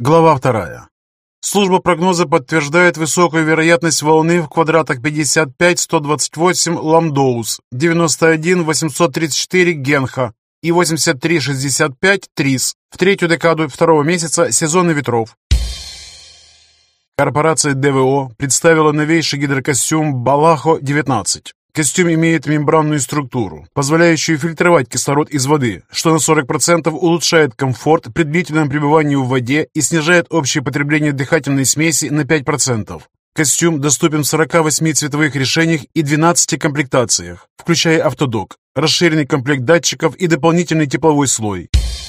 Глава 2. Служба прогноза подтверждает высокую вероятность волны в квадратах 55-128 Ламдоус, 91-834 Генха и 83-65 Трис в третью декаду второго месяца сезона ветров. Корпорация ДВО представила новейший гидрокостюм Балахо-19. Костюм имеет мембранную структуру, позволяющую фильтровать кислород из воды, что на 40% улучшает комфорт при длительном пребывании в воде и снижает общее потребление дыхательной смеси на 5%. Костюм доступен в 48 цветовых решениях и 12 комплектациях, включая автодок, расширенный комплект датчиков и дополнительный тепловой слой.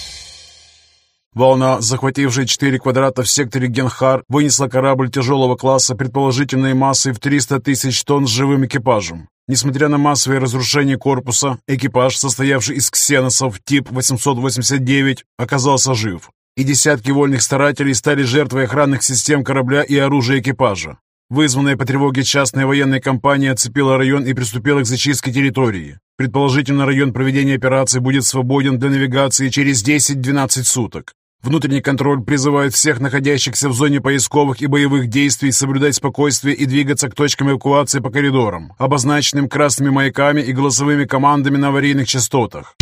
Волна, захватившая 4 квадрата в секторе Генхар, вынесла корабль тяжелого класса предположительной массой в 300 тысяч тонн с живым экипажем. Несмотря на массовое разрушение корпуса, экипаж, состоявший из ксеносов тип 889, оказался жив, и десятки вольных старателей стали жертвой охранных систем корабля и оружия экипажа. Вызванная по тревоге частная военная компания оцепила район и приступила к зачистке территории. Предположительно, район проведения операции будет свободен для навигации через 10-12 суток. Внутренний контроль призывает всех находящихся в зоне поисковых и боевых действий соблюдать спокойствие и двигаться к точкам эвакуации по коридорам, обозначенным красными маяками и голосовыми командами на аварийных частотах.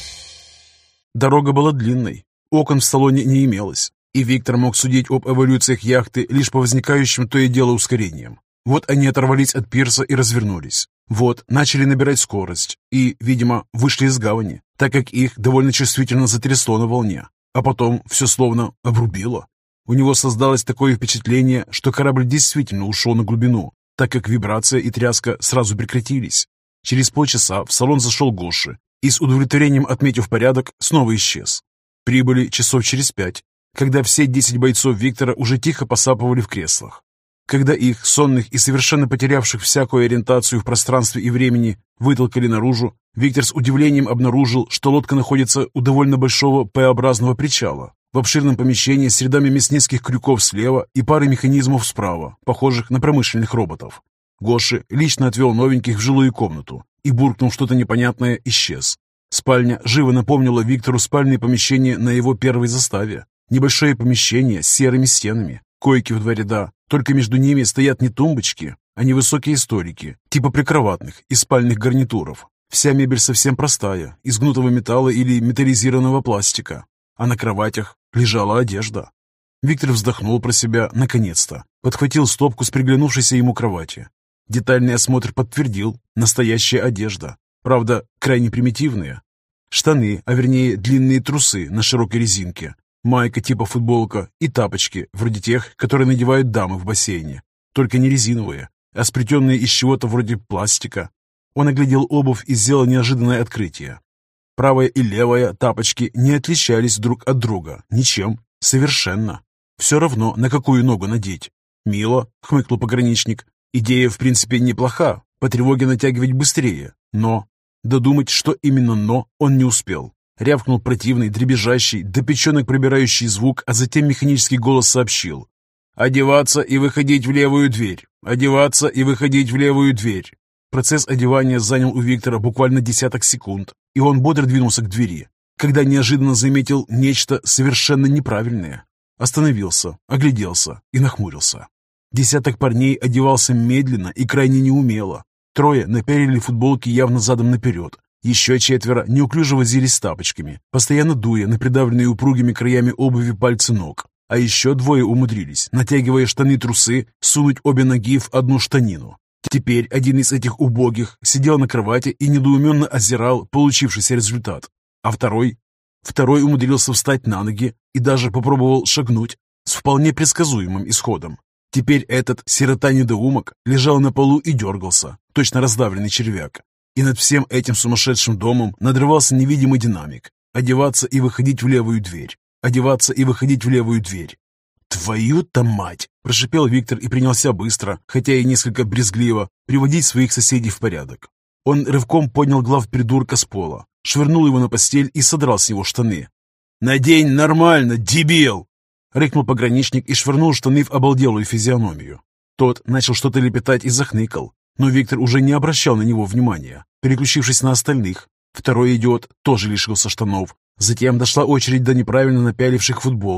Дорога была длинной, окон в салоне не имелось, и Виктор мог судить об эволюциях яхты лишь по возникающим то и дело ускорениям. Вот они оторвались от пирса и развернулись. Вот начали набирать скорость и, видимо, вышли из гавани, так как их довольно чувствительно затрясло на волне. А потом все словно обрубило. У него создалось такое впечатление, что корабль действительно ушел на глубину, так как вибрация и тряска сразу прекратились. Через полчаса в салон зашел Гоши и, с удовлетворением отметив порядок, снова исчез. Прибыли часов через 5, когда все 10 бойцов Виктора уже тихо посапывали в креслах. Когда их, сонных и совершенно потерявших всякую ориентацию в пространстве и времени, вытолкали наружу, Виктор с удивлением обнаружил, что лодка находится у довольно большого П-образного причала, в обширном помещении с рядами мясницких крюков слева и парой механизмов справа, похожих на промышленных роботов. Гоши лично отвел новеньких в жилую комнату и, буркнув что-то непонятное, исчез. Спальня живо напомнила Виктору спальные помещения на его первой заставе. Небольшое помещение с серыми стенами, койки в 2 ряда, только между ними стоят не тумбочки, а невысокие столики, типа прикроватных и спальных гарнитуров. Вся мебель совсем простая, из гнутого металла или металлизированного пластика, а на кроватях лежала одежда. Виктор вздохнул про себя наконец-то, подхватил стопку с приглянувшейся ему кровати. Детальный осмотр подтвердил: настоящая одежда, правда, крайне примитивная. Штаны, а вернее длинные трусы на широкой резинке, майка типа футболка и тапочки, вроде тех, которые надевают дамы в бассейне, только не резиновые, а сплетенные из чего-то вроде пластика. Он оглядел обувь и сделал неожиданное открытие. Правая и левая тапочки не отличались друг от друга ничем, совершенно. Все равно, на какую ногу надеть. «Мило», — хмыкнул пограничник. «Идея, в принципе, неплоха, по тревоге натягивать быстрее, но...» Додумать, что именно «но» он не успел. Рявкнул противный, дребезжащий, до печенок пробирающий звук, а затем механический голос сообщил: «Одеваться и выходить в левую дверь! Одеваться и выходить в левую дверь!» Процесс одевания занял у Виктора буквально десяток секунд, и он бодро двинулся к двери, когда неожиданно заметил нечто совершенно неправильное. Остановился, огляделся и нахмурился. Десяток парней одевался медленно и крайне неумело. 3 напялили футболки явно задом наперед. Еще 4 неуклюже возились с тапочками, постоянно дуя на придавленные упругими краями обуви пальцы ног. А еще 2 умудрились, натягивая штаны-трусы, сунуть обе ноги в одну штанину. Теперь один из этих убогих сидел на кровати и недоуменно озирал получившийся результат. А второй умудрился встать на ноги и даже попробовал шагнуть с вполне предсказуемым исходом. Теперь этот сирота-недоумок лежал на полу и дергался, точно раздавленный червяк. И над всем этим сумасшедшим домом надрывался невидимый динамик. Одеваться и выходить в левую дверь. Одеваться и выходить в левую дверь. «Твою-то мать!» – прошипел Виктор и принялся быстро, хотя и несколько брезгливо, приводить своих соседей в порядок. Он рывком поднял главпридурка с пола, швырнул его на постель и содрал с него штаны. «Надень нормально, дебил!» — рыкнул пограничник и швырнул штаны в обалделую физиономию. Тот начал что-то лепетать и захныкал, но Виктор уже не обращал на него внимания, переключившись на остальных. Второй идиот тоже лишился штанов. Затем дошла очередь до неправильно напяливших футболки.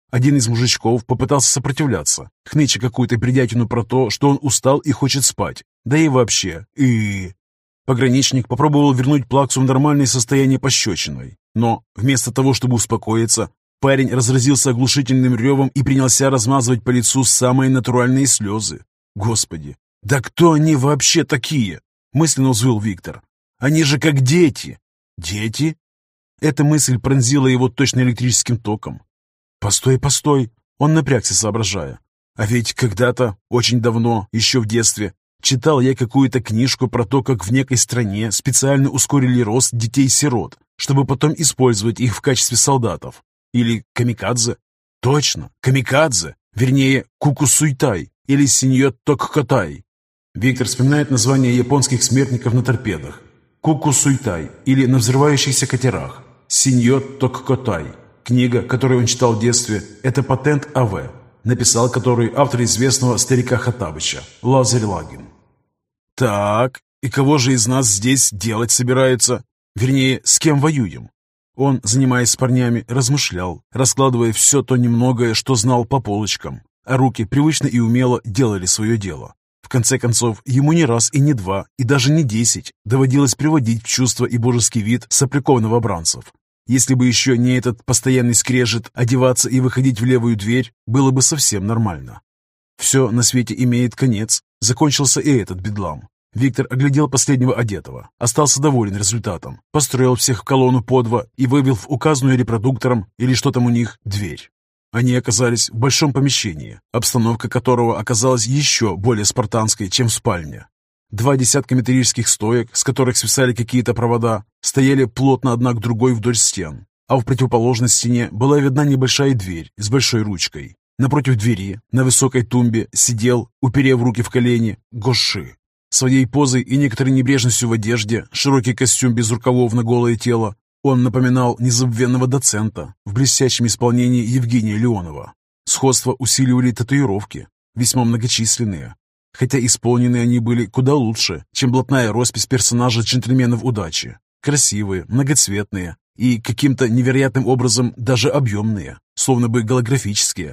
Один из мужичков попытался сопротивляться, хныча какую-то бредятину про то, что он устал и хочет спать. Да и вообще, Пограничник попробовал вернуть плаксу в нормальное состояние пощечиной. Но вместо того, чтобы успокоиться, парень разразился оглушительным ревом и принялся размазывать по лицу самые натуральные слезы. «Господи, да кто они вообще такие?» — мысленно взвыл Виктор. «Они же как дети!» «Дети?» Эта мысль пронзила его точно электрическим током. «Постой, постой!» Он напрягся, соображая. «А ведь когда-то, очень давно, еще в детстве, читал я какую-то книжку про то, как в некой стране специально ускорили рост детей-сирот, чтобы потом использовать их в качестве солдатов. Или камикадзе? Точно, камикадзе! Вернее, кукусуйтай или синьо токкотай». Виктор вспоминает название японских смертников на торпедах. Кукусуйтай или на взрывающихся катерах. Синьо токкотай. Книга, которую он читал в детстве, это патент АВ, написал который автор известного старика Хоттабыча, Лазарь Лагин. Так, и кого же из нас здесь делать собираются? Вернее, с кем воюем? Он, занимаясь с парнями, размышлял, раскладывая все то немногое, что знал по полочкам, а руки привычно и умело делали свое дело. В конце концов, ему не раз и не два, и даже не 10 доводилось приводить в чувство и божеский вид сопряков новобранцев. Если бы еще не этот постоянный скрежет, одеваться и выходить в левую дверь, было бы совсем нормально. Все на свете имеет конец. Закончился и этот бедлам. Виктор оглядел последнего одетого, остался доволен результатом, построил всех в колонну по два и вывел в указанную репродуктором, или что там у них, дверь. Они оказались в большом помещении, обстановка которого оказалась еще более спартанской, чем в спальне. 2 десятка металлических стоек, с которых свисали какие-то провода, стояли плотно одна к другой вдоль стен, а в противоположной стене была видна небольшая дверь с большой ручкой. Напротив двери, на высокой тумбе, сидел, уперев руки в колени, Гоши. Своей позой и некоторой небрежностью в одежде, широкий костюм без рукавов на голое тело, он напоминал незабвенного доцента в блестящем исполнении Евгения Леонова. Сходство усиливали татуировки, весьма многочисленные, хотя исполнены они были куда лучше, чем блатная роспись персонажа джентльменов удачи. Красивые, многоцветные и каким-то невероятным образом даже объемные, словно бы голографические.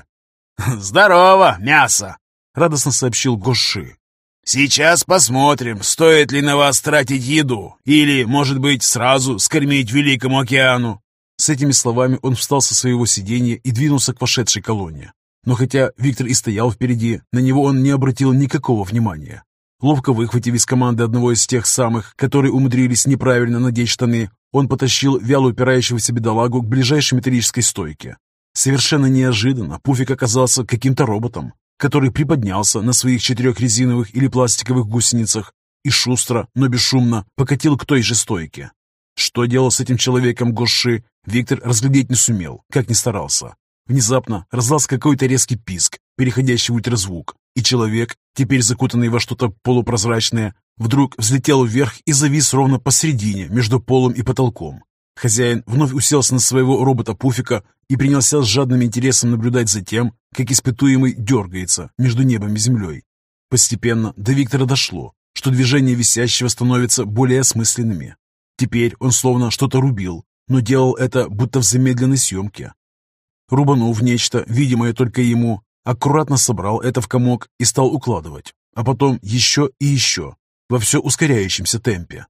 «Здорово, мясо!» — радостно сообщил Гоши. «Сейчас посмотрим, стоит ли на вас тратить еду, или, может быть, сразу скормить Великому океану». С этими словами он встал со своего сиденья и двинулся к вошедшей колонне. Но хотя Виктор и стоял впереди, на него он не обратил никакого внимания. Ловко выхватив из команды одного из тех самых, которые умудрились неправильно надеть штаны, он потащил вяло упирающегося бедолагу к ближайшей металлической стойке. Совершенно неожиданно Пуфик оказался каким-то роботом, который приподнялся на своих 4 резиновых или пластиковых гусеницах и шустро, но бесшумно покатил к той же стойке. Что делал с этим человеком Гоши, Виктор разглядеть не сумел, как ни старался. Внезапно раздался какой-то резкий писк, переходящий в ультразвук, и человек, теперь закутанный во что-то полупрозрачное, вдруг взлетел вверх и завис ровно посередине, между полом и потолком. Хозяин вновь уселся на своего робота-пуфика и принялся с жадным интересом наблюдать за тем, как испытуемый дергается между небом и землей. Постепенно до Виктора дошло, что движения висящего становятся более осмысленными. Теперь он словно что-то рубил, но делал это будто в замедленной съемке. Рубанув нечто, видимое только ему, аккуратно собрал это в комок и стал укладывать, а потом еще и еще, во все ускоряющемся темпе.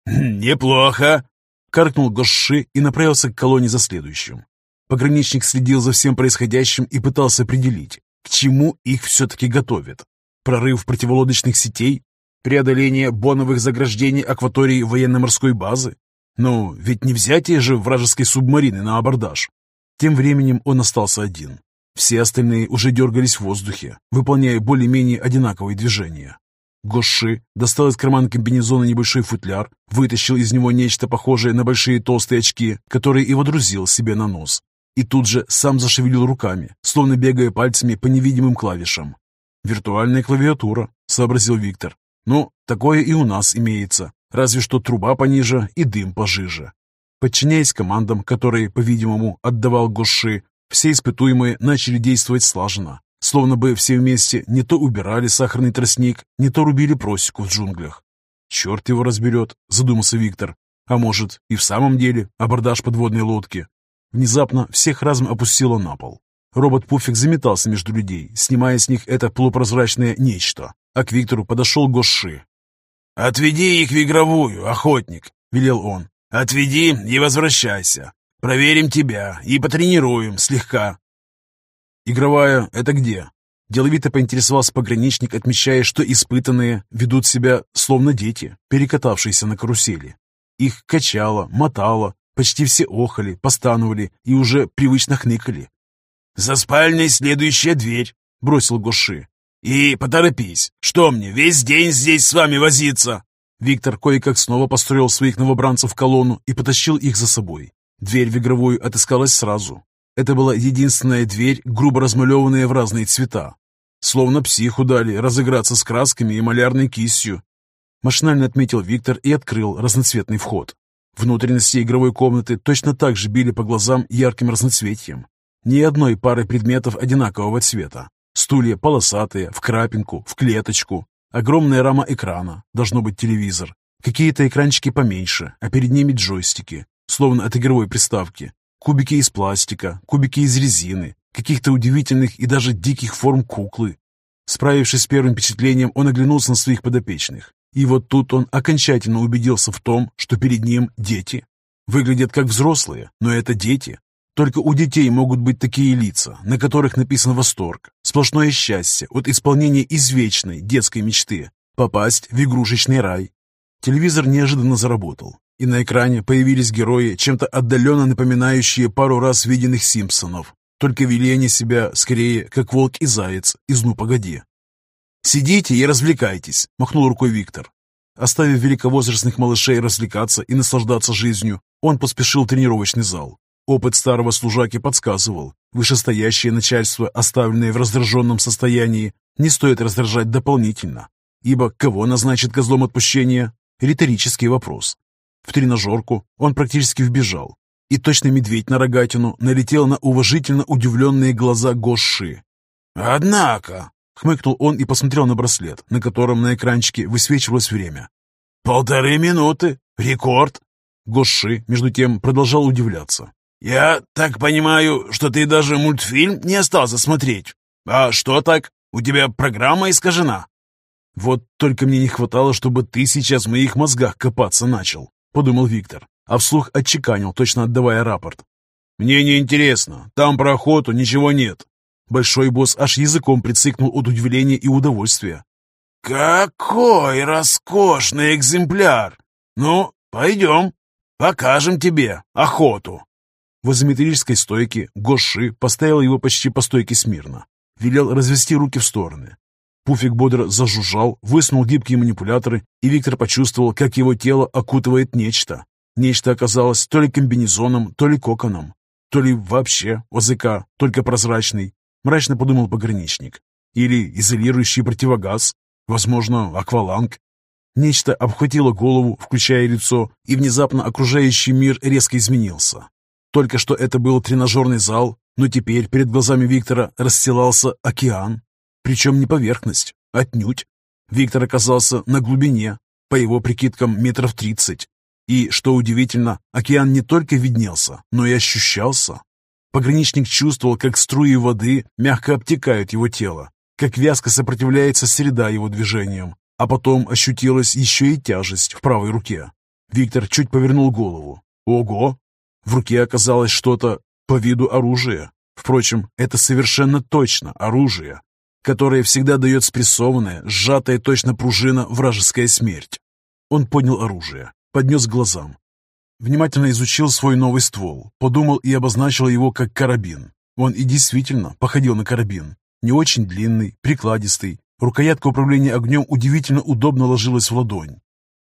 «Неплохо!» — каркнул Гоши и направился к колонне за следующим. Пограничник следил за всем происходящим и пытался определить, к чему их все-таки готовят. Прорыв противолодочных сетей? Преодоление боновых заграждений акватории военно-морской базы? Ну, ведь не взятие же вражеской субмарины на абордаж. Тем временем он остался один. Все остальные уже дергались в воздухе, выполняя более-менее одинаковые движения. Гоши достал из кармана комбинезона небольшой футляр, вытащил из него нечто похожее на большие толстые очки, которые и водрузил себе на нос. И тут же сам зашевелил руками, словно бегая пальцами по невидимым клавишам. «Виртуальная клавиатура», — сообразил Виктор. «Ну, такое и у нас имеется, разве что труба пониже и дым пожиже». Подчиняясь командам, которые, по-видимому, отдавал Гоши, все испытуемые начали действовать слаженно, словно бы все вместе не то убирали сахарный тростник, не то рубили просеку в джунглях. «Черт его разберет», — задумался Виктор. «А может, и в самом деле абордаж подводной лодки?» Внезапно всех разом опустило на пол. Робот-пуфик заметался между людей, снимая с них это полупрозрачное нечто. А к Виктору подошел Гоши. «Отведи их в игровую, охотник», — велел он. «Отведи и возвращайся. Проверим тебя и потренируем слегка». «Игровая — это где?» Деловито поинтересовался пограничник, отмечая, что испытанные ведут себя словно дети, перекатавшиеся на карусели. Их качало, мотало, почти все охали, постановали и уже привычно хныкали. «За спальней следующая дверь», — бросил Гоши. «И поторопись, что мне, весь день здесь с вами возиться?» Виктор кое-как снова построил своих новобранцев в колонну и потащил их за собой. Дверь в игровую отыскалась сразу. Это была единственная дверь, грубо размалеванная в разные цвета. Словно психу дали разыграться с красками и малярной кистью. Машинально отметил Виктор и открыл разноцветный вход. Внутренности игровой комнаты точно так же били по глазам ярким разноцветием. Ни одной пары предметов одинакового цвета. Стулья полосатые, в крапинку, в клеточку. Огромная рама экрана, должно быть телевизор. Какие-то экранчики поменьше, а перед ними джойстики, словно от игровой приставки. Кубики из пластика, кубики из резины, каких-то удивительных и даже диких форм куклы. Справившись с первым впечатлением, он оглянулся на своих подопечных. И вот тут он окончательно убедился в том, что перед ним дети. Выглядят как взрослые, но это дети. Только у детей могут быть такие лица, на которых написан восторг, сплошное счастье от исполнения извечной детской мечты – попасть в игрушечный рай. Телевизор неожиданно заработал, и на экране появились герои, чем-то отдаленно напоминающие пару раз виденных Симпсонов. Только вели они себя, скорее, как волк и заяц из «Ну, погоди». «Сидите и развлекайтесь», – махнул рукой Виктор. Оставив великовозрастных малышей развлекаться и наслаждаться жизнью, он поспешил в тренировочный зал. Опыт старого служаки подсказывал, вышестоящее начальство, оставленное в раздраженном состоянии, не стоит раздражать дополнительно, ибо кого назначит козлом отпущения – риторический вопрос. В тренажерку он практически вбежал, и точно медведь на рогатину налетел на уважительно удивленные глаза Гоши. «Однако», — хмыкнул он и посмотрел на браслет, на котором на экранчике высвечивалось время. «1,5 минуты. Рекорд». Гоши, между тем, продолжал удивляться. «Я так понимаю, что ты даже мультфильм не остался смотреть. А что так? У тебя программа искажена?» «Вот только мне не хватало, чтобы ты сейчас в моих мозгах копаться начал», — подумал Виктор, а вслух отчеканил, точно отдавая рапорт. «Мне не интересно. Там про охоту ничего нет». Большой босс аж языком прицикнул от удивления и удовольствия. «Какой роскошный экземпляр! Ну, пойдем, покажем тебе охоту». Возле металлической стойки Гоши поставил его почти по стойке смирно. Велел развести руки в стороны. Пуфик бодро зажужжал, высунул гибкие манипуляторы, и Виктор почувствовал, как его тело окутывает нечто. Нечто оказалось то ли комбинезоном, то ли коконом, то ли вообще ОЗК, только прозрачный. Мрачно подумал пограничник. Или изолирующий противогаз, возможно, акваланг. Нечто обхватило голову, включая лицо, и внезапно окружающий мир резко изменился. Только что это был тренажерный зал, но теперь перед глазами Виктора расстилался океан. Причем не поверхность, отнюдь. Виктор оказался на глубине, по его прикидкам, 30 метров. И, что удивительно, океан не только виднелся, но и ощущался. Пограничник чувствовал, как струи воды мягко обтекают его тело, как вязко сопротивляется среда его движениям, а потом ощутилась еще и тяжесть в правой руке. Виктор чуть повернул голову. Ого! В руке оказалось что-то по виду оружия. Впрочем, это совершенно точно оружие, которое всегда дает спрессованная, сжатая точно пружина вражеская смерть. Он поднял оружие, поднес к глазам. Внимательно изучил свой новый ствол, подумал и обозначил его как карабин. Он и действительно походил на карабин. Не очень длинный, прикладистый. Рукоятка управления огнем удивительно удобно ложилась в ладонь.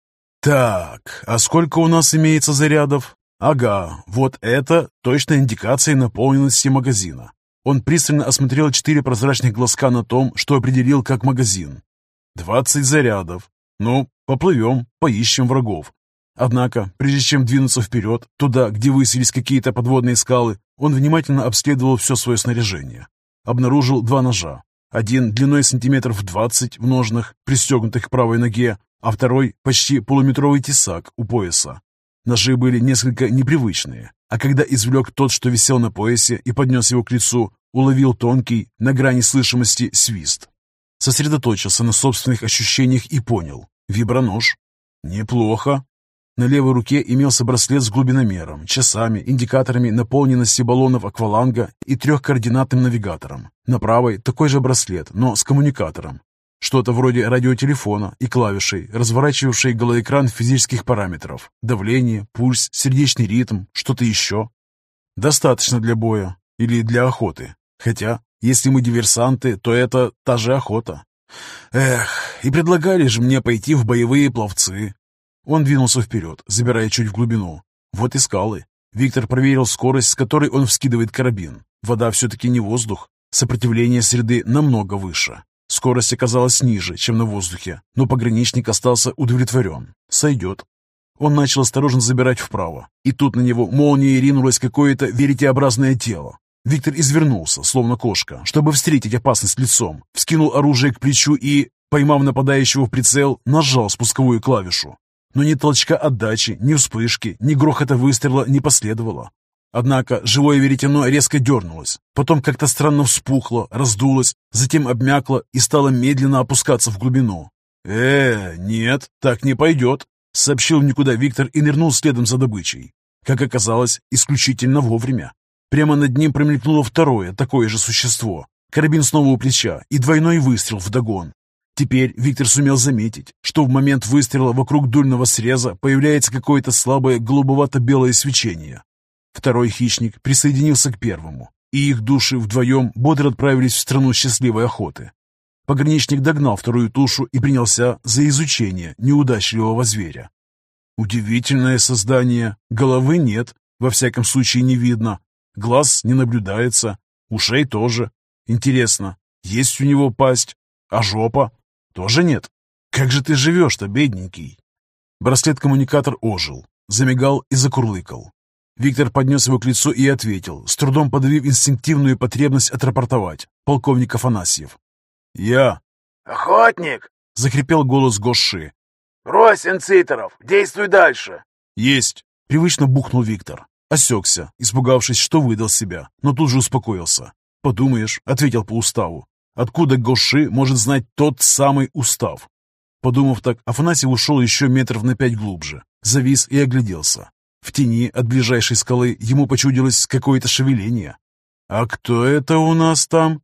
Так, а сколько у нас имеется зарядов? Ага, вот это точная индикация наполненности магазина. Он пристально осмотрел 4 прозрачных глазка на том, что определил как магазин. 20 зарядов. Ну, поплывем, поищем врагов. Однако, прежде чем двинуться вперед, туда, где высились какие-то подводные скалы, он внимательно обследовал все свое снаряжение. Обнаружил 2 ножа. Один длиной сантиметров 20 в ножнах, пристегнутых к правой ноге, а второй почти полуметровый тесак у пояса. Ножи были несколько непривычные, а когда извлек тот, что висел на поясе, и поднес его к лицу, уловил тонкий, на грани слышимости, свист. Сосредоточился на собственных ощущениях и понял. Вибронож. Неплохо. На левой руке имелся браслет с глубиномером, часами, индикаторами наполненности баллонов акваланга и 3-координатным навигатором. На правой такой же браслет, но с коммуникатором. Что-то вроде радиотелефона и клавишей, разворачивавшей голоэкран физических параметров. Давление, пульс, сердечный ритм, что-то еще. Достаточно для боя или для охоты. Хотя, если мы диверсанты, то это та же охота. Эх, и предлагали же мне пойти в боевые пловцы. Он двинулся вперед, забирая чуть в глубину. Вот и скалы. Виктор проверил скорость, с которой он вскидывает карабин. Вода все-таки не воздух. Сопротивление среды намного выше. Скорость оказалась ниже, чем на воздухе, но пограничник остался удовлетворен. Сойдет. Он начал осторожно забирать вправо, и тут на него молнией ринулось какое-то веретеобразное тело. Виктор извернулся, словно кошка, чтобы встретить опасность лицом, вскинул оружие к плечу и, поймав нападающего в прицел, нажал спусковую клавишу. Но ни толчка отдачи, ни вспышки, ни грохота выстрела не последовало. Однако живое веретено резко дернулось, потом как-то странно вспухло, раздулось, затем обмякло и стало медленно опускаться в глубину. Нет, так не пойдет», — сообщил в никуда Виктор и нырнул следом за добычей. Как оказалось, исключительно вовремя. Прямо над ним промелькнуло второе, такое же существо. Карабин снова у плеча и двойной выстрел вдогон. Теперь Виктор сумел заметить, что в момент выстрела вокруг дульного среза появляется какое-то слабое голубовато-белое свечение. Второй хищник присоединился к первому, и их души вдвоем бодро отправились в страну счастливой охоты. Пограничник догнал вторую тушу и принялся за изучение неудачливого зверя. Удивительное создание. Головы нет, во всяком случае не видно. Глаз не наблюдается, ушей тоже. Интересно, есть у него пасть, а жопа? Тоже нет. Как же ты живешь-то, бедненький? Браслет-коммуникатор ожил, замигал и закурлыкал. Виктор поднес его к лицу и ответил, с трудом подавив инстинктивную потребность отрапортовать. Полковник Афанасьев. «Я». «Охотник!» — закрепел голос Гоши. «Брось инциторов! Действуй дальше!» «Есть!» — привычно бухнул Виктор. Осекся, испугавшись, что выдал себя, но тут же успокоился. «Подумаешь», — ответил по уставу. «Откуда Гоши может знать тот самый устав?» Подумав так, Афанасьев ушел еще метров на 5 глубже, завис и огляделся. В тени от ближайшей скалы ему почудилось какое-то шевеление. «А кто это у нас там?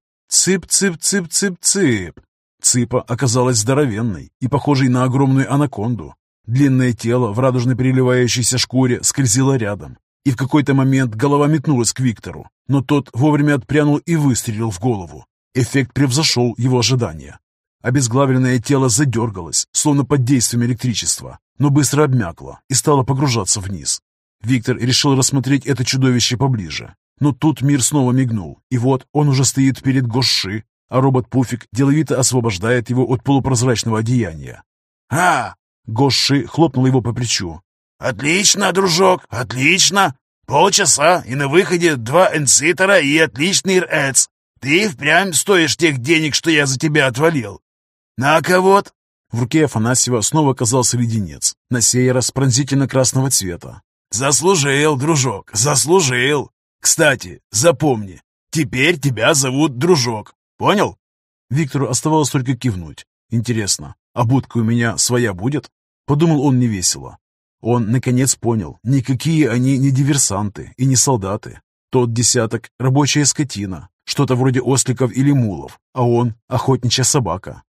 Цып-цып-цып-цып-цып!» Цыпа оказалась здоровенной и похожей на огромную анаконду. Длинное тело в радужно переливающейся шкуре скользило рядом, и в какой-то момент голова метнулась к Виктору, но тот вовремя отпрянул и выстрелил в голову. Эффект превзошел его ожидания. Обезглавленное тело задергалось, словно под действием электричества, но быстро обмякло и стало погружаться вниз. Виктор решил рассмотреть это чудовище поближе. Но тут мир снова мигнул, и вот он уже стоит перед Гоши, а робот-пуфик деловито освобождает его от полупрозрачного одеяния. «А!» — Гоши хлопнул его по плечу. «Отлично, дружок, отлично! Полчаса, и на выходе 2 энцитора и отличный РЭЦ. Ты впрямь стоишь тех денег, что я за тебя отвалил. На-ка вот!» В руке Афанасьева снова оказался леденец, на сей раз пронзительно-красного цвета. «Заслужил, дружок, заслужил! Кстати, запомни, теперь тебя зовут Дружок. Понял?» Виктору оставалось только кивнуть. «Интересно, а будка у меня своя будет?» Подумал он невесело. Он, наконец, понял, никакие они не диверсанты и не солдаты. Тот десяток — рабочая скотина, что-то вроде осликов или мулов, а он — охотничья собака.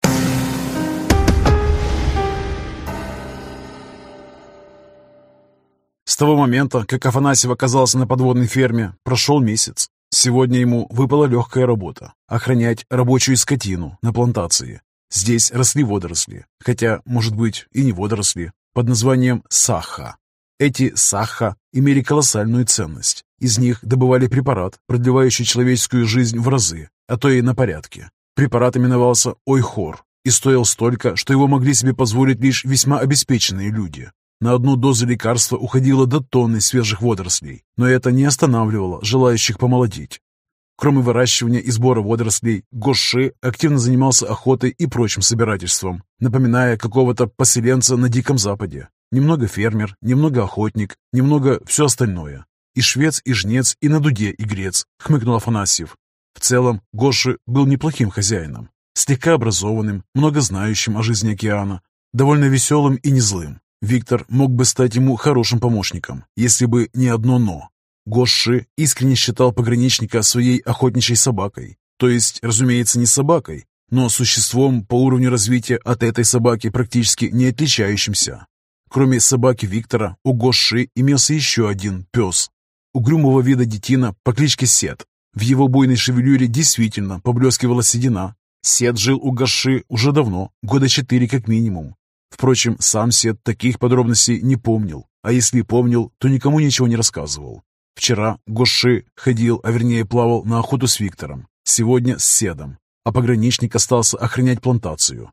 С того момента, как Афанасьев оказался на подводной ферме, прошел месяц. Сегодня ему выпала легкая работа – охранять рабочую скотину на плантации. Здесь росли водоросли, хотя, может быть, и не водоросли, под названием саха. Эти саха имели колоссальную ценность. Из них добывали препарат, продлевающий человеческую жизнь в разы, а то и на порядке. Препарат именовался ойхор и стоил столько, что его могли себе позволить лишь весьма обеспеченные люди. На одну дозу лекарства уходило до тонны свежих водорослей, но это не останавливало желающих помолодеть. Кроме выращивания и сбора водорослей, Гоши активно занимался охотой и прочим собирательством, напоминая какого-то поселенца на Диком Западе. Немного фермер, немного охотник, немного все остальное. И швец, и жнец, и на дуде игрец, хмыкнул Афанасьев. В целом, Гоши был неплохим хозяином, слегка образованным, много знающим о жизни океана, довольно веселым и не злым. Виктор мог бы стать ему хорошим помощником, если бы не одно «но». Гоши искренне считал пограничника своей охотничьей собакой, то есть, разумеется, не собакой, но существом по уровню развития от этой собаки практически не отличающимся. Кроме собаки Виктора, у Гоши имелся еще один пес. Угрюмого вида детина по кличке Сет. В его буйной шевелюре действительно поблескивала седина. Сет жил у Гоши уже давно, года 4 как минимум. Впрочем, сам Сет таких подробностей не помнил, а если помнил, то никому ничего не рассказывал. Вчера Гоши ходил, а вернее плавал на охоту с Виктором, сегодня с Седом, а пограничник остался охранять плантацию.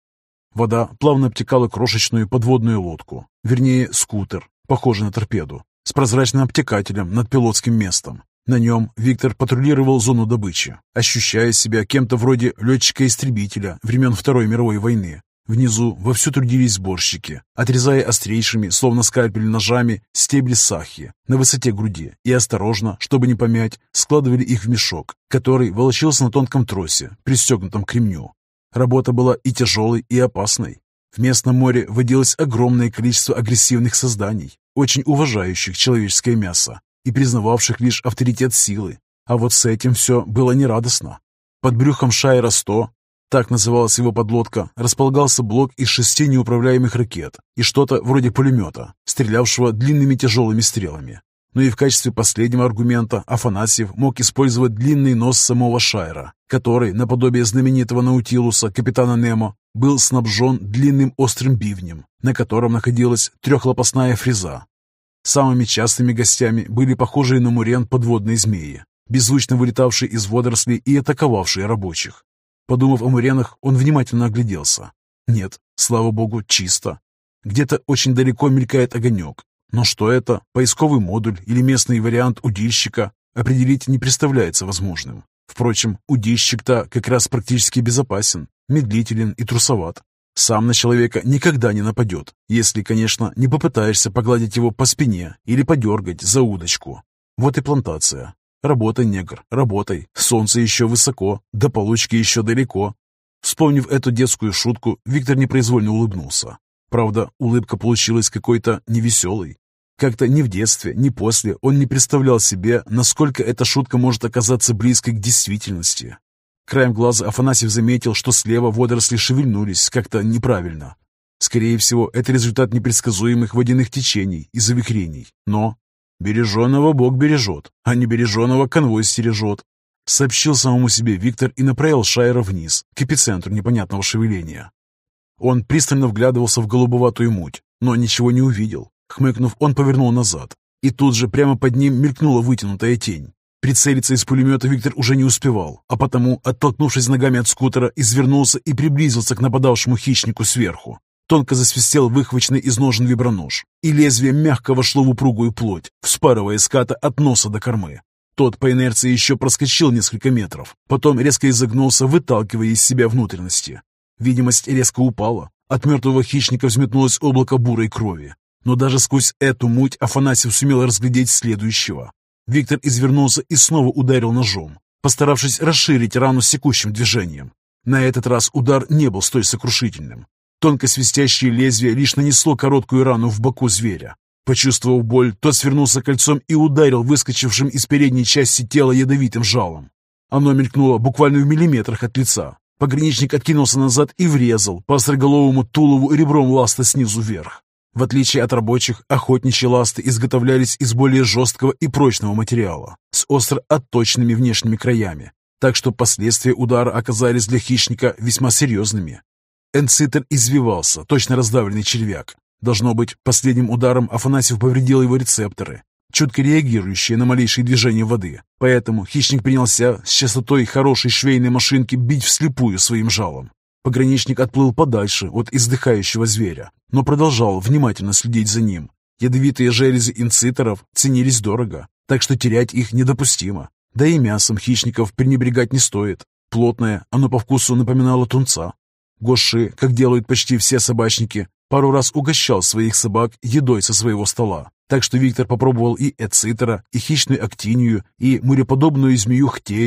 Вода плавно обтекала крошечную подводную лодку, вернее скутер, похожий на торпеду, с прозрачным обтекателем над пилотским местом. На нем Виктор патрулировал зону добычи, ощущая себя кем-то вроде летчика-истребителя времен Второй мировой войны. Внизу вовсю трудились сборщики, отрезая острейшими, словно скальпель ножами, стебли сахи на высоте груди и осторожно, чтобы не помять, складывали их в мешок, который волочился на тонком тросе, пристегнутом к ремню. Работа была и тяжелой, и опасной. В местном море водилось огромное количество агрессивных созданий, очень уважающих человеческое мясо и признававших лишь авторитет силы. А вот с этим все было нерадостно. Под брюхом Шайра-100, так называлась его подлодка, располагался блок из 6 неуправляемых ракет и что-то вроде пулемета, стрелявшего длинными тяжелыми стрелами. Но и в качестве последнего аргумента Афанасьев мог использовать длинный нос самого Шайра, который, наподобие знаменитого Наутилуса капитана Немо, был снабжен длинным острым бивнем, на котором находилась трехлопастная фреза. Самыми частыми гостями были похожие на мурен подводные змеи, беззвучно вылетавшие из водорослей и атаковавшие рабочих. Подумав о муренах, он внимательно огляделся. Нет, слава богу, чисто. Где-то очень далеко мелькает огонек. Но что это, поисковый модуль или местный вариант удильщика, определить не представляется возможным. Впрочем, удильщик-то как раз практически безопасен, медлителен и трусоват. Сам на человека никогда не нападет, если, конечно, не попытаешься погладить его по спине или подергать за удочку. Вот и плантация. Работай, негр, работай. Солнце еще высоко, до получки еще далеко. Вспомнив эту детскую шутку, Виктор непроизвольно улыбнулся. Правда, улыбка получилась какой-то невеселой. Как-то ни в детстве, ни после он не представлял себе, насколько эта шутка может оказаться близкой к действительности. Краем глаза Афанасьев заметил, что слева водоросли шевельнулись как-то неправильно. Скорее всего, это результат непредсказуемых водяных течений и завихрений. Но береженого Бог бережет, а не береженого конвой стережет, сообщил самому себе Виктор и направил Шайра вниз, к эпицентру непонятного шевеления. Он пристально вглядывался в голубоватую муть, но ничего не увидел. Хмыкнув, он повернул назад, и тут же прямо под ним мелькнула вытянутая тень. Прицелиться из пулемета Виктор уже не успевал, а потому, оттолкнувшись ногами от скутера, извернулся и приблизился к нападавшему хищнику сверху. Тонко засвистел выхваченный из ножен вибронож, и лезвие мягко вошло в упругую плоть, вспарывая ската от носа до кормы. Тот по инерции еще проскочил несколько метров, потом резко изогнулся, выталкивая из себя внутренности. Видимость резко упала, от мертвого хищника взметнулось облако бурой крови. Но даже сквозь эту муть Афанасьев сумел разглядеть следующего. Виктор извернулся и снова ударил ножом, постаравшись расширить рану секущим движением. На этот раз удар не был столь сокрушительным. Тонко свистящее лезвие лишь нанесло короткую рану в боку зверя. Почувствовав боль, тот свернулся кольцом и ударил выскочившим из передней части тела ядовитым жалом. Оно мелькнуло буквально в миллиметрах от лица. Пограничник откинулся назад и врезал по остроголовому тулову ребром ласта снизу вверх. В отличие от рабочих, охотничьи ласты изготовлялись из более жесткого и прочного материала, с остро отточенными внешними краями, так что последствия удара оказались для хищника весьма серьезными. Энцитер извивался, точно раздавленный червяк. Должно быть, последним ударом Афанасьев повредил его рецепторы, чутко реагирующие на малейшие движения воды, поэтому хищник принялся с частотой хорошей швейной машинки бить вслепую своим жалом. Пограничник отплыл подальше от издыхающего зверя, но продолжал внимательно следить за ним. Ядовитые железы инциторов ценились дорого, так что терять их недопустимо. Да и мясом хищников пренебрегать не стоит. Плотное, оно по вкусу напоминало тунца. Гоши, как делают почти все собачники, пару раз угощал своих собак едой со своего стола. Так что Виктор попробовал и эцитера, и хищную актинию, и муреподобную змею хтею.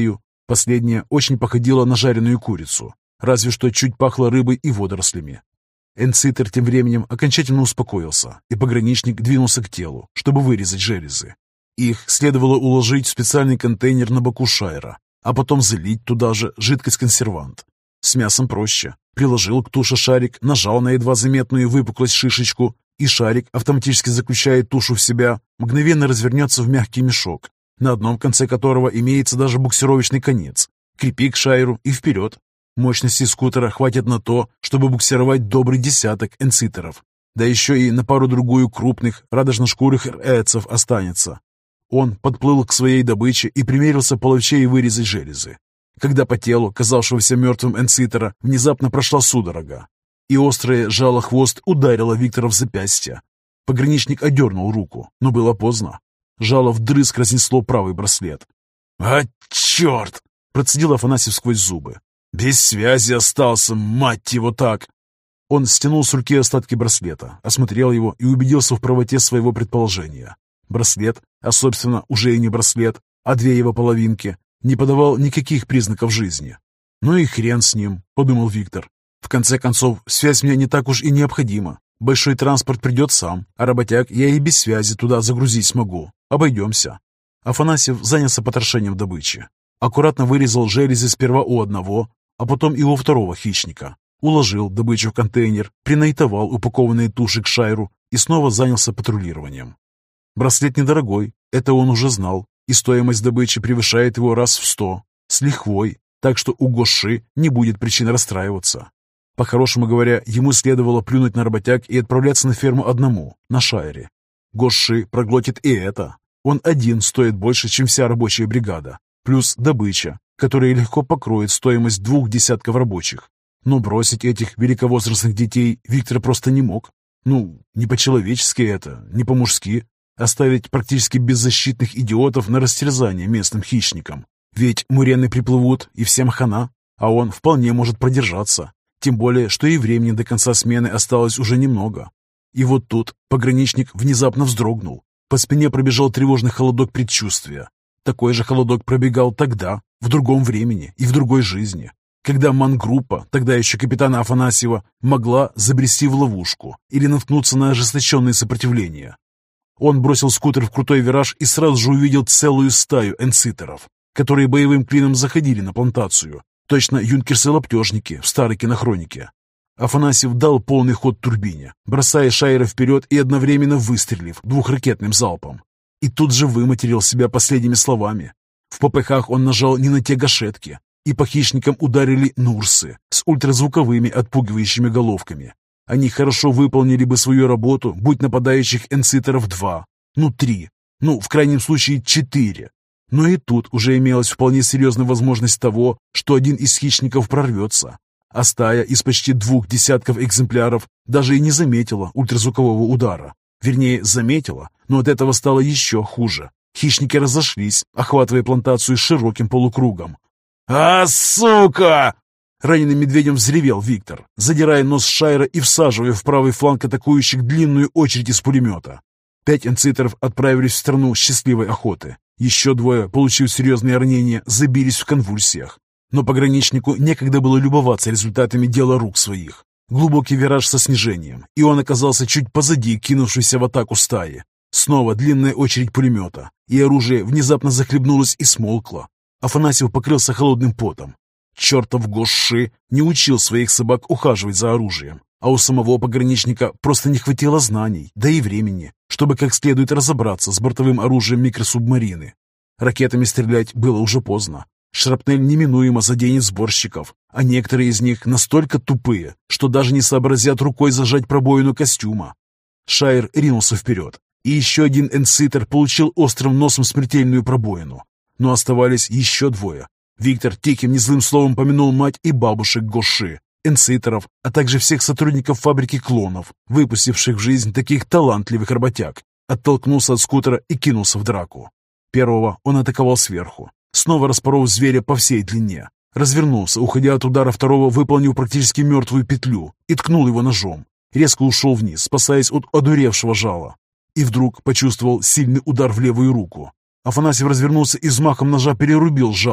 Последняя очень походила на жареную курицу, разве что чуть пахло рыбой и водорослями. Энцитер тем временем окончательно успокоился, и пограничник двинулся к телу, чтобы вырезать железы. Их следовало уложить в специальный контейнер на боку Шайра, а потом залить туда же жидкость-консервант. С мясом проще. Приложил к туше шарик, нажал на едва заметную выпуклость шишечку, и шарик, автоматически заключая тушу в себя, мгновенно развернется в мягкий мешок, на одном конце которого имеется даже буксировочный конец. Крепи к Шайру и вперед. Мощности скутера хватит на то, чтобы буксировать добрый десяток энцитеров. Да еще и на пару-другую крупных, радужно-шкурых эрцев останется. Он подплыл к своей добыче и примерился половчей вырезать железы, когда по телу, казавшегося мертвым энцитера, внезапно прошла судорога, и острое жало-хвост ударило Виктора в запястье. Пограничник одернул руку, но было поздно. Жало вдрызг разнесло правый браслет. «А, черт!» — процедил Афанасьев сквозь зубы. «Без связи остался, мать его так!» Он стянул с руки остатки браслета, осмотрел его и убедился в правоте своего предположения. Браслет, а собственно уже и не браслет, а две его половинки, не подавал никаких признаков жизни. «Ну и хрен с ним», — подумал Виктор. «В конце концов, связь мне не так уж и необходима. Большой транспорт придет сам, а работяг я и без связи туда загрузить смогу. Обойдемся». Афанасьев занялся потрошением добычи. Аккуратно вырезал железы сперва у одного, а потом и у второго хищника. Уложил добычу в контейнер, принайтовал упакованные туши к Шайру и снова занялся патрулированием. Браслет недорогой, это он уже знал, и стоимость добычи превышает его раз в 100, с лихвой, так что у Гоши не будет причин расстраиваться. По-хорошему говоря, ему следовало плюнуть на работяг и отправляться на ферму одному, на Шайре. Гоши проглотит и это. Он один стоит больше, чем вся рабочая бригада, плюс добыча, которая легко покроет стоимость 2 десятков рабочих. Но бросить этих великовозрастных детей Виктор просто не мог. Не по-человечески это, не по-мужски. Оставить практически беззащитных идиотов на растерзание местным хищникам. Ведь мурены приплывут, и всем хана, а он вполне может продержаться. Тем более, что и времени до конца смены осталось уже немного. И вот тут пограничник внезапно вздрогнул. По спине пробежал тревожный холодок предчувствия. Такой же холодок пробегал тогда, в другом времени и в другой жизни, когда мангруппа, тогда еще капитана Афанасьева, могла забрести в ловушку или наткнуться на ожесточенное сопротивление. Он бросил скутер в крутой вираж и сразу же увидел целую стаю энцитеров, которые боевым клином заходили на плантацию, точно юнкерсы-лаптежники в старой кинохронике. Афанасьев дал полный ход турбине, бросая Шайра вперед и одновременно выстрелив двухракетным залпом. И тут же выматерил себя последними словами. В попыхах он нажал не на те гашетки, и по хищникам ударили нурсы с ультразвуковыми отпугивающими головками. Они хорошо выполнили бы свою работу, будь нападающих энцитеров 2, 3, в крайнем случае 4. Но и тут уже имелась вполне серьезная возможность того, что один из хищников прорвется, а стая из почти 2 десятков экземпляров даже и не заметила ультразвукового удара. Вернее, заметила, но от этого стало еще хуже. Хищники разошлись, охватывая плантацию широким полукругом. «А, сука!» Раненым медведем взревел Виктор, задирая нос Шайра и всаживая в правый фланг атакующих длинную очередь из пулемета. 5 энцитеров отправились в страну счастливой охоты. Еще 2, получив серьезные ранения, забились в конвульсиях. Но пограничнику некогда было любоваться результатами дела рук своих. Глубокий вираж со снижением, и он оказался чуть позади кинувшейся в атаку стаи. Снова длинная очередь пулемета, и оружие внезапно захлебнулось и смолкло. Афанасьев покрылся холодным потом. Чертов Гоши не учил своих собак ухаживать за оружием, а у самого пограничника просто не хватило знаний, да и времени, чтобы как следует разобраться с бортовым оружием микросубмарины. Ракетами стрелять было уже поздно. Шрапнель неминуемо заденет сборщиков, а некоторые из них настолько тупые, что даже не сообразят рукой зажать пробоину костюма. Шайр ринулся вперед, и еще один энцитер получил острым носом смертельную пробоину. Но оставались еще 2. Виктор тихим незлым словом помянул мать и бабушек Гоши, энцитеров, а также всех сотрудников фабрики клонов, выпустивших в жизнь таких талантливых работяг, оттолкнулся от скутера и кинулся в драку. Первого он атаковал сверху, снова распоров зверя по всей длине, развернулся, уходя от удара второго, выполнил практически мертвую петлю и ткнул его ножом, резко ушел вниз, спасаясь от одуревшего жала, и вдруг почувствовал сильный удар в левую руку. Афанасьев развернулся и взмахом ножа перерубил жало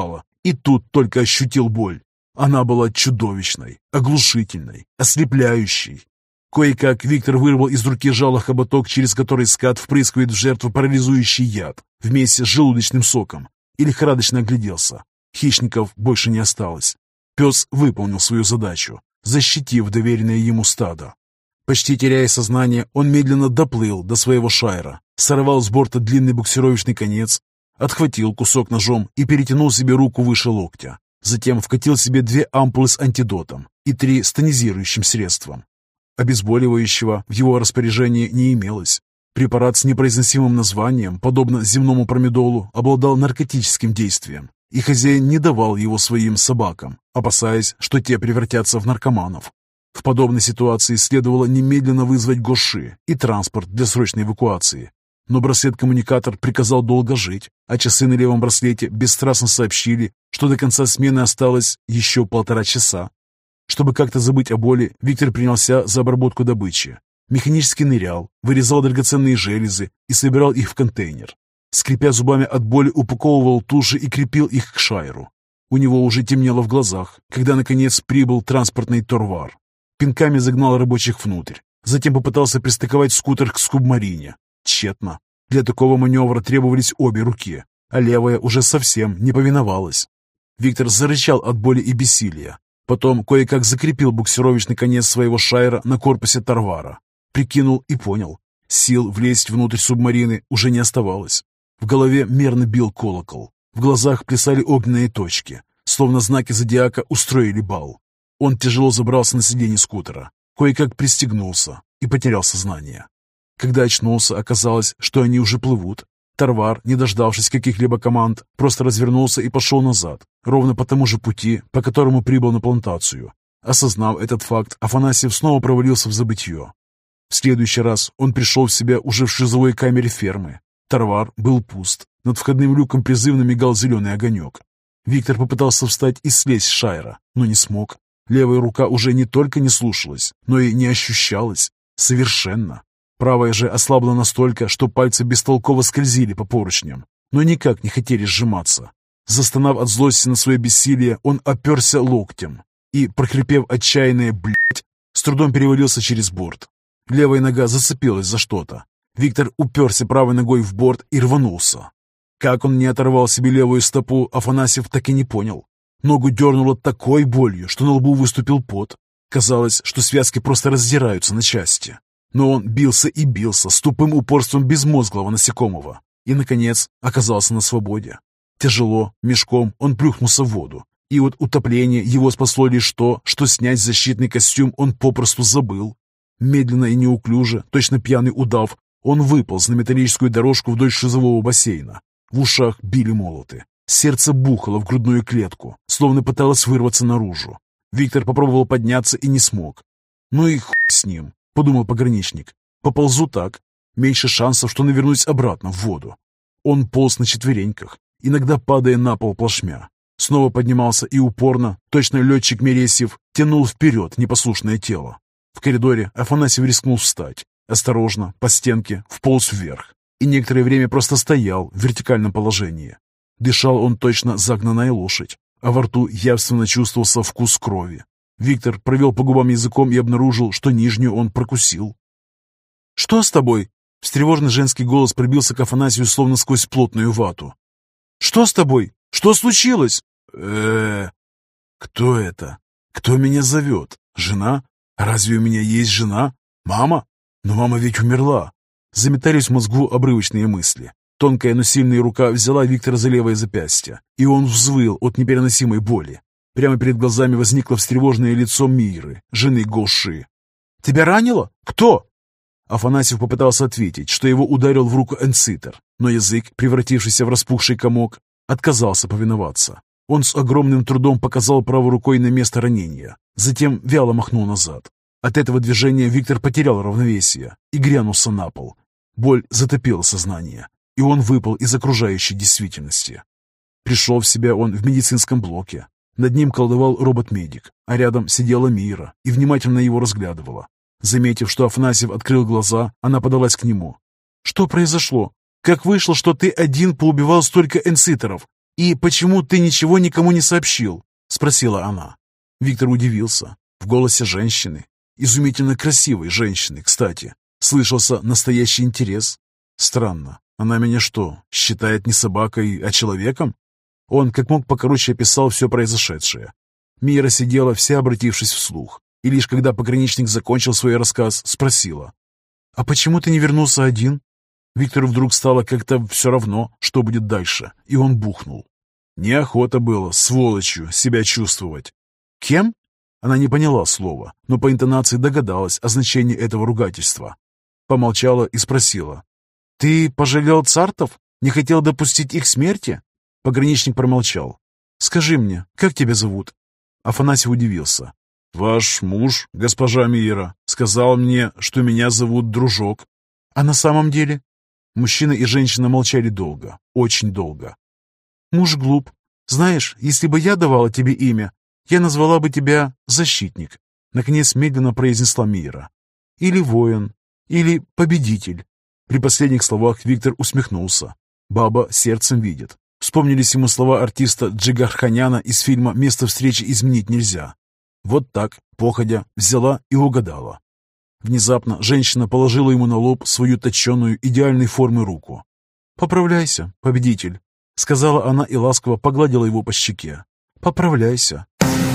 И тут только ощутил боль. Она была чудовищной, оглушительной, ослепляющей. Кое-как Виктор вырвал из руки жало хоботок, через который скат впрыскивает в жертву парализующий яд вместе с желудочным соком, и лихорадочно огляделся. Хищников больше не осталось. Пес выполнил свою задачу, защитив доверенное ему стадо. Почти теряя сознание, он медленно доплыл до своего шайра, сорвал с борта длинный буксировочный конец, отхватил кусок ножом и перетянул себе руку выше локтя. Затем вкатил себе 2 ампулы с антидотом и 3 с тонизирующим средством. Обезболивающего в его распоряжении не имелось. Препарат с непроизносимым названием, подобно земному промедолу, обладал наркотическим действием, и хозяин не давал его своим собакам, опасаясь, что те превратятся в наркоманов. В подобной ситуации следовало немедленно вызвать ГОШИ и транспорт для срочной эвакуации. Но браслет-коммуникатор приказал долго жить, а часы на левом браслете бесстрастно сообщили, что до конца смены осталось еще 1,5 часа. Чтобы как-то забыть о боли, Виктор принялся за обработку добычи. Механически нырял, вырезал драгоценные железы и собирал их в контейнер. Скрипя зубами от боли, упаковывал туши и крепил их к шайру. У него уже темнело в глазах, когда наконец прибыл транспортный торвар. Пинками загнал рабочих внутрь. Затем попытался пристыковать скутер к субмарине. Тщетно. Для такого маневра требовались обе руки, а левая уже совсем не повиновалась. Виктор зарычал от боли и бессилия. Потом кое-как закрепил буксировочный конец своего шайра на корпусе торвара. Прикинул и понял. Сил влезть внутрь субмарины уже не оставалось. В голове мерно бил колокол. В глазах плясали огненные точки. Словно знаки зодиака устроили бал. Он тяжело забрался на сиденье скутера. Кое-как пристегнулся и потерял сознание. Когда очнулся, оказалось, что они уже плывут. Торвар, не дождавшись каких-либо команд, просто развернулся и пошел назад, ровно по тому же пути, по которому прибыл на плантацию. Осознав этот факт, Афанасьев снова провалился в забытье. В следующий раз он пришел в себя уже в шлюзовой камере фермы. Торвар был пуст. Над входным люком призывно мигал зеленый огонек. Виктор попытался встать и слезть с шайра, но не смог. Левая рука уже не только не слушалась, но и не ощущалась. Совершенно. Правая же ослабла настолько, что пальцы бестолково скользили по поручням, но никак не хотели сжиматься. Застонав от злости на свое бессилие, он оперся локтем и, прохрипев отчаянное «блядь», с трудом перевалился через борт. Левая нога зацепилась за что-то. Виктор уперся правой ногой в борт и рванулся. Как он не оторвал себе левую стопу, Афанасьев так и не понял. Ногу дернуло такой болью, что на лбу выступил пот. Казалось, что связки просто раздираются на части. Но он бился и бился с тупым упорством безмозглого насекомого и, наконец, оказался на свободе. Тяжело, мешком он плюхнулся в воду, и от утопления его спасло лишь то, что снять защитный костюм он попросту забыл. Медленно и неуклюже, точно пьяный удав, он выполз на металлическую дорожку вдоль шлюзового бассейна. В ушах били молоты. Сердце бухало в грудную клетку, словно пыталось вырваться наружу. Виктор попробовал подняться и не смог. «Ну и хуй с ним», — подумал пограничник. «Поползу так. Меньше шансов, что навернусь обратно в воду». Он полз на четвереньках, иногда падая на пол плашмя. Снова поднимался и упорно, точно летчик Мересьев, тянул вперед непослушное тело. В коридоре Афанасьев рискнул встать. Осторожно, по стенке, вполз вверх. И некоторое время просто стоял в вертикальном положении. Дышал он точно загнанная лошадь, а во рту явственно чувствовался вкус крови. Виктор провел по губам языком и обнаружил, что нижнюю он прокусил. «Что с тобой?» Встревоженный женский голос пробился к Афанасию словно сквозь плотную вату. «Что с тобой? Что случилось?» Кто это? Кто меня зовет? Жена? Разве у меня есть жена? Мама? Но мама ведь умерла». Заметались в мозгу обрывочные мысли. Тонкая, но сильная рука взяла Виктора за левое запястье, и он взвыл от непереносимой боли. Прямо перед глазами возникло встревоженное лицо Миры, жены Гоши. «Тебя ранило? Кто?» Афанасьев попытался ответить, что его ударил в руку энцитер, но язык, превратившийся в распухший комок, отказался повиноваться. Он с огромным трудом показал правой рукой на место ранения, затем вяло махнул назад. От этого движения Виктор потерял равновесие и грянулся на пол. Боль затопила сознание, и он выпал из окружающей действительности. Пришел в себя он в медицинском блоке. Над ним колдовал робот-медик, а рядом сидела Мира и внимательно его разглядывала. Заметив, что Афанасьев открыл глаза, она подалась к нему. «Что произошло? Как вышло, что ты один поубивал столько энцитеров? «И почему ты ничего никому не сообщил?» — спросила она. Виктор удивился. В голосе женщины, изумительно красивой женщины, кстати, слышался настоящий интерес. Странно, она меня что, считает не собакой, а человеком? Он как мог покороче описал все произошедшее. Мира сидела, вся обратившись вслух, и лишь когда пограничник закончил свой рассказ, спросила: «А почему ты не вернулся один?» Виктору вдруг стало как-то все равно, что будет дальше, и он бухнул. Неохота было, сволочью, себя чувствовать. «Кем?» Она не поняла слова, но по интонации догадалась о значении этого ругательства. Помолчала и спросила: «Ты пожалел цартов? Не хотел допустить их смерти?» Пограничник промолчал. «Скажи мне, как тебя зовут?» Афанасий удивился. «Ваш муж, госпожа Мира, сказал мне, что меня зовут Дружок». «А на самом деле?» Мужчина и женщина молчали долго, очень долго. «Муж глуп. Знаешь, если бы я давала тебе имя, я назвала бы тебя Защитник», наконец медленно произнесла Мира. «Или Воин, или Победитель». При последних словах Виктор усмехнулся. Баба сердцем видит. Вспомнились ему слова артиста Джигарханяна из фильма «Место встречи изменить нельзя». Вот так, походя, взяла и угадала. Внезапно женщина положила ему на лоб свою точеную, идеальной формы руку. «Поправляйся, Победитель», — сказала она и ласково погладила его по щеке. «Поправляйся».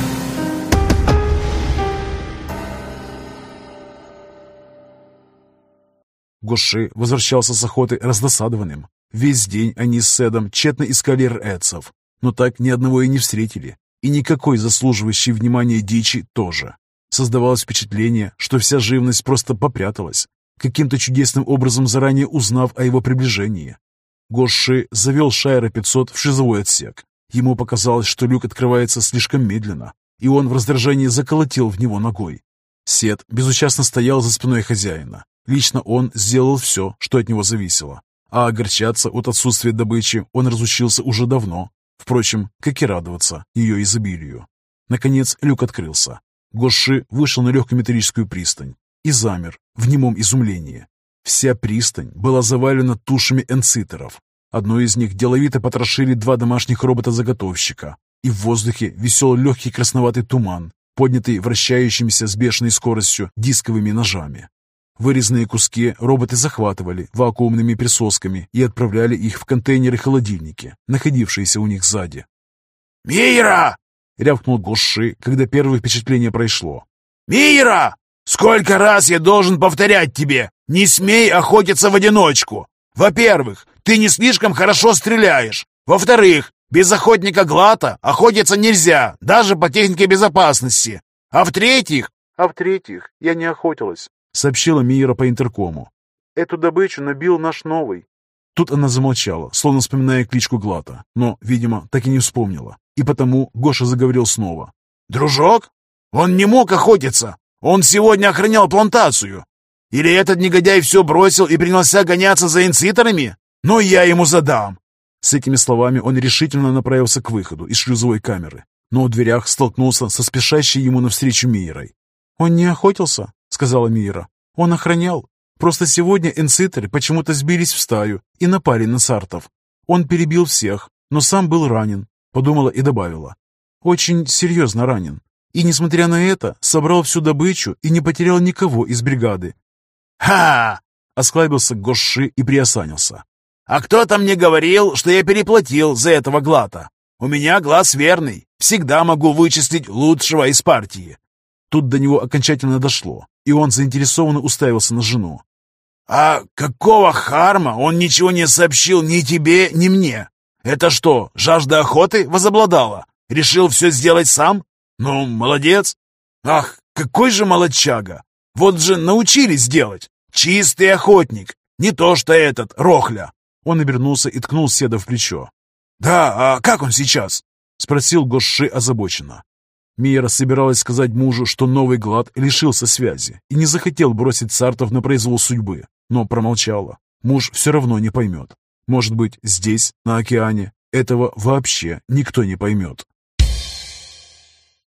Гоши возвращался с охоты раздосадованным. Весь день они с Седом тщетно искали рээцев, но так ни одного и не встретили, и никакой заслуживающей внимания дичи тоже. Создавалось впечатление, что вся живность просто попряталась, каким-то чудесным образом заранее узнав о его приближении. Гоши завел Шайра 500 в шизовой отсек. Ему показалось, что люк открывается слишком медленно, и он в раздражении заколотил в него ногой. Сед безучастно стоял за спиной хозяина. Лично он сделал все, что от него зависело. А огорчаться от отсутствия добычи он разучился уже давно. Впрочем, как и радоваться ее изобилию. Наконец люк открылся. Гоши вышел на легкую металлическую пристань и замер в немом изумлении. Вся пристань была завалена тушами энцитеров. Одной из них деловито потрошили 2 домашних робота-заготовщика, и в воздухе висел легкий красноватый туман, поднятый вращающимися с бешеной скоростью дисковыми ножами. Вырезанные куски роботы захватывали вакуумными присосками и отправляли их в контейнеры-холодильники, находившиеся у них сзади. «Мира!» — рявкнул Гоши, когда первое впечатление прошло. «Мира! Сколько раз я должен повторять тебе? Не смей охотиться в одиночку! Во-первых, ты не слишком хорошо стреляешь. Во-вторых, без охотника Глата охотиться нельзя, даже по технике безопасности. А в-третьих, я не охотилась», — сообщила Мира по интеркому. «Эту добычу набил наш новый». Тут она замолчала, словно вспоминая кличку Глата, но, видимо, так и не вспомнила. И потому Гоша заговорил снова. «Дружок? Он не мог охотиться. Он сегодня охранял плантацию. Или этот негодяй все бросил и принялся гоняться за инциторами? Но я ему задам». С этими словами он решительно направился к выходу из шлюзовой камеры, но в дверях столкнулся со спешащей ему навстречу Мирой. «Он не охотился», — сказала Мира. «Он охранял. Просто сегодня энциторы почему-то сбились в стаю и напали на сартов. Он перебил всех, но сам был ранен», — подумала и добавила. «Очень серьезно ранен. И, несмотря на это, собрал всю добычу и не потерял никого из бригады». «Ха!» — осклабился Гоши и приосанился. «А кто-то мне говорил, что я переплатил за этого Глата. У меня глаз верный. Всегда могу вычислить лучшего из партии». Тут до него окончательно дошло, и он заинтересованно уставился на жену. «А какого харма он ничего не сообщил ни тебе, ни мне? Это что, жажда охоты возобладала? Решил все сделать сам? Ну, молодец. Ах, какой же молодчага! Вот же научились делать. Чистый охотник. Не то что этот, Рохля». Он обернулся и ткнул Седа в плечо. «Да, а как он сейчас?» — спросил Гоши озабоченно. Мира собиралась сказать мужу, что новый Глат лишился связи и не захотел бросить сартов на произвол судьбы, но промолчала. Муж все равно не поймет. Может быть, здесь, на океане, этого вообще никто не поймет.